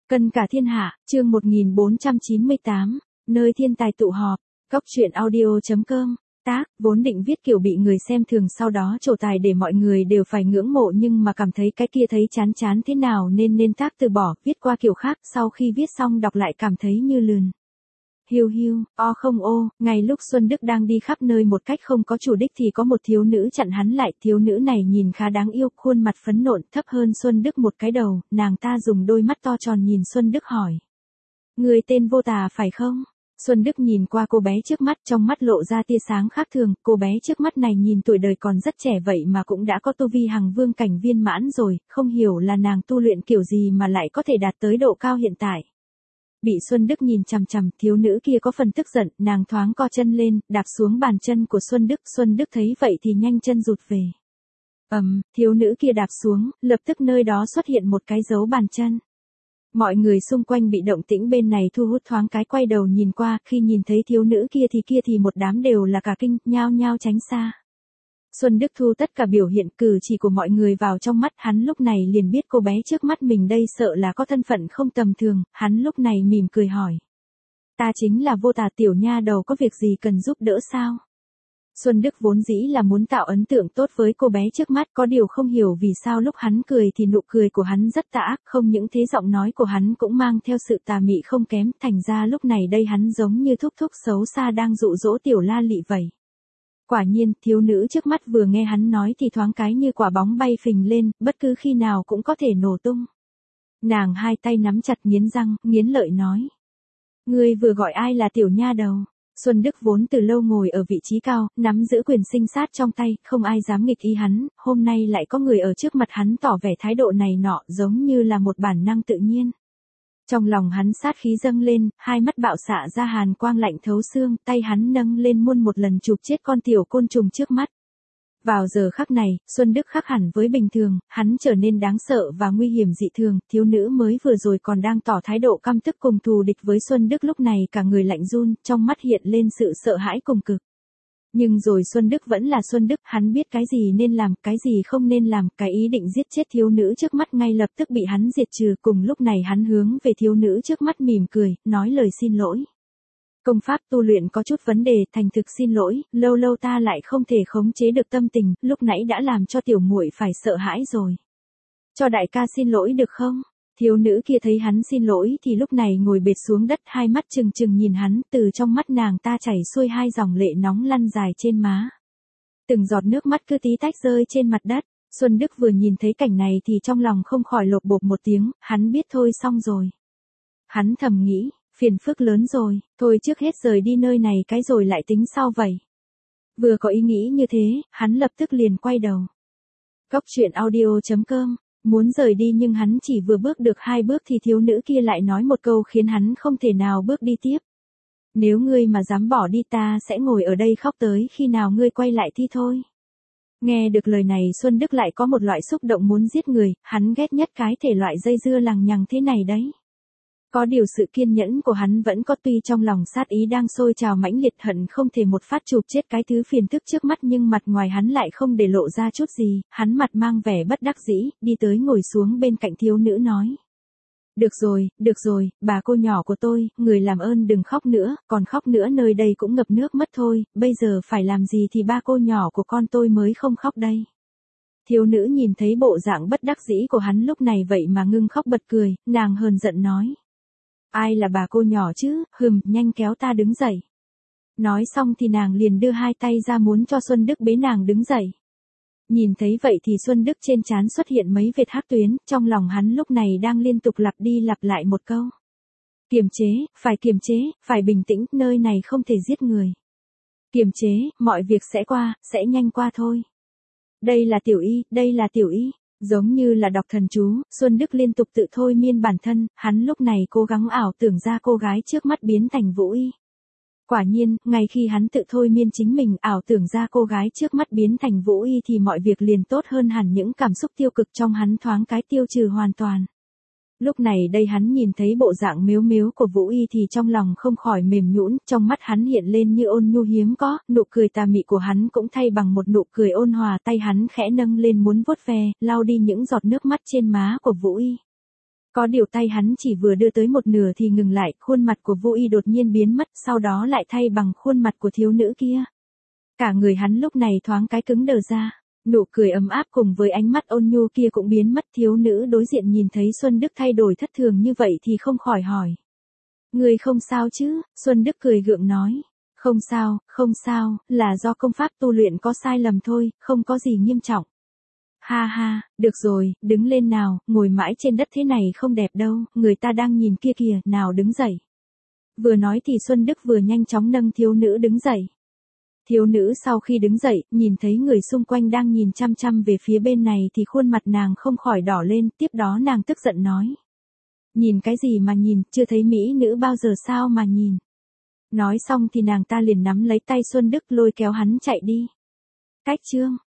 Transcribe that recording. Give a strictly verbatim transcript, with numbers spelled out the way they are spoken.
Cân cả thiên hạ, chương một nghìn bốn trăm chín mươi tám, nơi thiên tài tụ họp, Cốc truyện audio chấm com, tác, vốn định viết kiểu bị người xem thường sau đó trổ tài để mọi người đều phải ngưỡng mộ nhưng mà cảm thấy cái kia thấy chán chán thế nào nên nên tác từ bỏ, viết qua kiểu khác, sau khi viết xong đọc lại cảm thấy như lườn. Hiu hiu, o không ô, ngay lúc Xuân Đức đang đi khắp nơi một cách không có chủ đích thì có một thiếu nữ chặn hắn lại, thiếu nữ này nhìn khá đáng yêu, khuôn mặt phấn nộn, thấp hơn Xuân Đức một cái đầu, nàng ta dùng đôi mắt to tròn nhìn Xuân Đức hỏi. Người tên Vô Tà phải không? Xuân Đức nhìn qua cô bé trước mắt, trong mắt lộ ra tia sáng khác thường, cô bé trước mắt này nhìn tuổi đời còn rất trẻ vậy mà cũng đã có tu vi hằng vương cảnh viên mãn rồi, không hiểu là nàng tu luyện kiểu gì mà lại có thể đạt tới độ cao hiện tại. Bị Xuân Đức nhìn chằm chằm, thiếu nữ kia có phần tức giận, nàng thoáng co chân lên, đạp xuống bàn chân của Xuân Đức, Xuân Đức thấy vậy thì nhanh chân rụt về. Ầm, um, thiếu nữ kia đạp xuống, lập tức nơi đó xuất hiện một cái dấu bàn chân. Mọi người xung quanh bị động tĩnh bên này thu hút thoáng cái quay đầu nhìn qua, khi nhìn thấy thiếu nữ kia thì kia thì một đám đều là cả kinh, nhao nhao tránh xa. Xuân Đức thu tất cả biểu hiện cử chỉ của mọi người vào trong mắt, hắn lúc này liền biết cô bé trước mắt mình đây sợ là có thân phận không tầm thường, hắn lúc này mỉm cười hỏi. Ta chính là Vô Tà, tiểu nha đầu, có việc gì cần giúp đỡ sao? Xuân Đức vốn dĩ là muốn tạo ấn tượng tốt với cô bé trước mắt, có điều không hiểu vì sao lúc hắn cười thì nụ cười của hắn rất tà ác, không những thế giọng nói của hắn cũng mang theo sự tà mị không kém, thành ra lúc này đây hắn giống như thúc thúc xấu xa đang dụ dỗ tiểu la lị vậy. Quả nhiên, thiếu nữ trước mắt vừa nghe hắn nói thì thoáng cái như quả bóng bay phình lên, bất cứ khi nào cũng có thể nổ tung. Nàng hai tay nắm chặt nghiến răng, nghiến lợi nói. Ngươi vừa gọi ai là tiểu nha đầu? Xuân Đức vốn từ lâu ngồi ở vị trí cao, nắm giữ quyền sinh sát trong tay, không ai dám nghịch ý hắn, hôm nay lại có người ở trước mặt hắn tỏ vẻ thái độ này nọ giống như là một bản năng tự nhiên. Trong lòng hắn sát khí dâng lên, hai mắt bạo xạ ra hàn quang lạnh thấu xương, tay hắn nâng lên muôn một lần chụp chết con tiểu côn trùng trước mắt. Vào giờ khắc này, Xuân Đức khác hẳn với bình thường, hắn trở nên đáng sợ và nguy hiểm dị thường, thiếu nữ mới vừa rồi còn đang tỏ thái độ căm tức cùng thù địch với Xuân Đức lúc này cả người lạnh run, trong mắt hiện lên sự sợ hãi cùng cực. Nhưng rồi Xuân Đức vẫn là Xuân Đức, hắn biết cái gì nên làm, cái gì không nên làm, cái ý định giết chết thiếu nữ trước mắt ngay lập tức bị hắn diệt trừ, cùng lúc này hắn hướng về thiếu nữ trước mắt mỉm cười, nói lời xin lỗi. Công pháp tu luyện có chút vấn đề, thành thực xin lỗi, lâu lâu ta lại không thể khống chế được tâm tình, lúc nãy đã làm cho tiểu muội phải sợ hãi rồi. Cho đại ca xin lỗi được không? Thiếu nữ kia thấy hắn xin lỗi thì lúc này ngồi bệt xuống đất, hai mắt trừng trừng nhìn hắn, từ trong mắt nàng ta chảy xuôi hai dòng lệ nóng lăn dài trên má. Từng giọt nước mắt cứ tí tách rơi trên mặt đất. Xuân Đức vừa nhìn thấy cảnh này thì trong lòng không khỏi lột bột một tiếng, hắn biết thôi xong rồi. Hắn thầm nghĩ, phiền phức lớn rồi, thôi trước hết rời đi nơi này cái rồi lại tính sau vậy. Vừa có ý nghĩ như thế, hắn lập tức liền quay đầu. Cốc truyện audio chấm com, muốn rời đi nhưng hắn chỉ vừa bước được hai bước thì thiếu nữ kia lại nói một câu khiến hắn không thể nào bước đi tiếp. Nếu ngươi mà dám bỏ đi ta sẽ ngồi ở đây khóc tới khi nào ngươi quay lại thì thôi. Nghe được lời này Xuân Đức lại có một loại xúc động muốn giết người, hắn ghét nhất cái thể loại dây dưa lằng nhằng thế này đấy. Có điều sự kiên nhẫn của hắn vẫn có, tuy trong lòng sát ý đang sôi trào mãnh liệt hận không thể một phát chụp chết cái thứ phiền tức trước mắt nhưng mặt ngoài hắn lại không để lộ ra chút gì, hắn mặt mang vẻ bất đắc dĩ, đi tới ngồi xuống bên cạnh thiếu nữ nói. Được rồi, được rồi, bà cô nhỏ của tôi, người làm ơn đừng khóc nữa, còn khóc nữa nơi đây cũng ngập nước mất thôi, bây giờ phải làm gì thì ba cô nhỏ của con tôi mới không khóc đây. Thiếu nữ nhìn thấy bộ dạng bất đắc dĩ của hắn lúc này vậy mà ngưng khóc bật cười, nàng hờn giận nói. Ai là bà cô nhỏ chứ, hừm, nhanh kéo ta đứng dậy. Nói xong thì nàng liền đưa hai tay ra muốn cho Xuân Đức bế nàng đứng dậy. Nhìn thấy vậy thì Xuân Đức trên trán xuất hiện mấy vệt hắc tuyến, trong lòng hắn lúc này đang liên tục lặp đi lặp lại một câu. Kiềm chế, phải kiềm chế, phải bình tĩnh, nơi này không thể giết người. Kiềm chế, mọi việc sẽ qua, sẽ nhanh qua thôi. Đây là tiểu y, đây là tiểu y. Giống như là đọc thần chú, Xuân Đức liên tục tự thôi miên bản thân, hắn lúc này cố gắng ảo tưởng ra cô gái trước mắt biến thành Vũ Y. Quả nhiên, ngay khi hắn tự thôi miên chính mình ảo tưởng ra cô gái trước mắt biến thành Vũ Y thì mọi việc liền tốt hơn hẳn, những cảm xúc tiêu cực trong hắn thoáng cái tiêu trừ hoàn toàn. Lúc này đây hắn nhìn thấy bộ dạng mếu mếu của Vũ Y thì trong lòng không khỏi mềm nhũn, trong mắt hắn hiện lên như ôn nhu hiếm có, nụ cười tà mị của hắn cũng thay bằng một nụ cười ôn hòa, tay hắn khẽ nâng lên muốn vuốt ve, lau đi những giọt nước mắt trên má của Vũ Y. Có điều tay hắn chỉ vừa đưa tới một nửa thì ngừng lại, khuôn mặt của Vô Y đột nhiên biến mất, sau đó lại thay bằng khuôn mặt của thiếu nữ kia. Cả người hắn lúc này thoáng cái cứng đờ ra, nụ cười ấm áp cùng với ánh mắt ôn nhu kia cũng biến mất. Thiếu nữ đối diện nhìn thấy Xuân Đức thay đổi thất thường như vậy thì không khỏi hỏi. Người không sao chứ? Xuân Đức cười gượng nói. Không sao, không sao, là do công pháp tu luyện có sai lầm thôi, không có gì nghiêm trọng. Ha ha, được rồi, đứng lên nào, ngồi mãi trên đất thế này không đẹp đâu, người ta đang nhìn kia kìa, nào đứng dậy. Vừa nói thì Xuân Đức vừa nhanh chóng nâng thiếu nữ đứng dậy. Thiếu nữ sau khi đứng dậy, nhìn thấy người xung quanh đang nhìn chăm chăm về phía bên này thì khuôn mặt nàng không khỏi đỏ lên, tiếp đó nàng tức giận nói. Nhìn cái gì mà nhìn, chưa thấy mỹ nữ bao giờ sao mà nhìn. Nói xong thì nàng ta liền nắm lấy tay Xuân Đức lôi kéo hắn chạy đi. Cách chương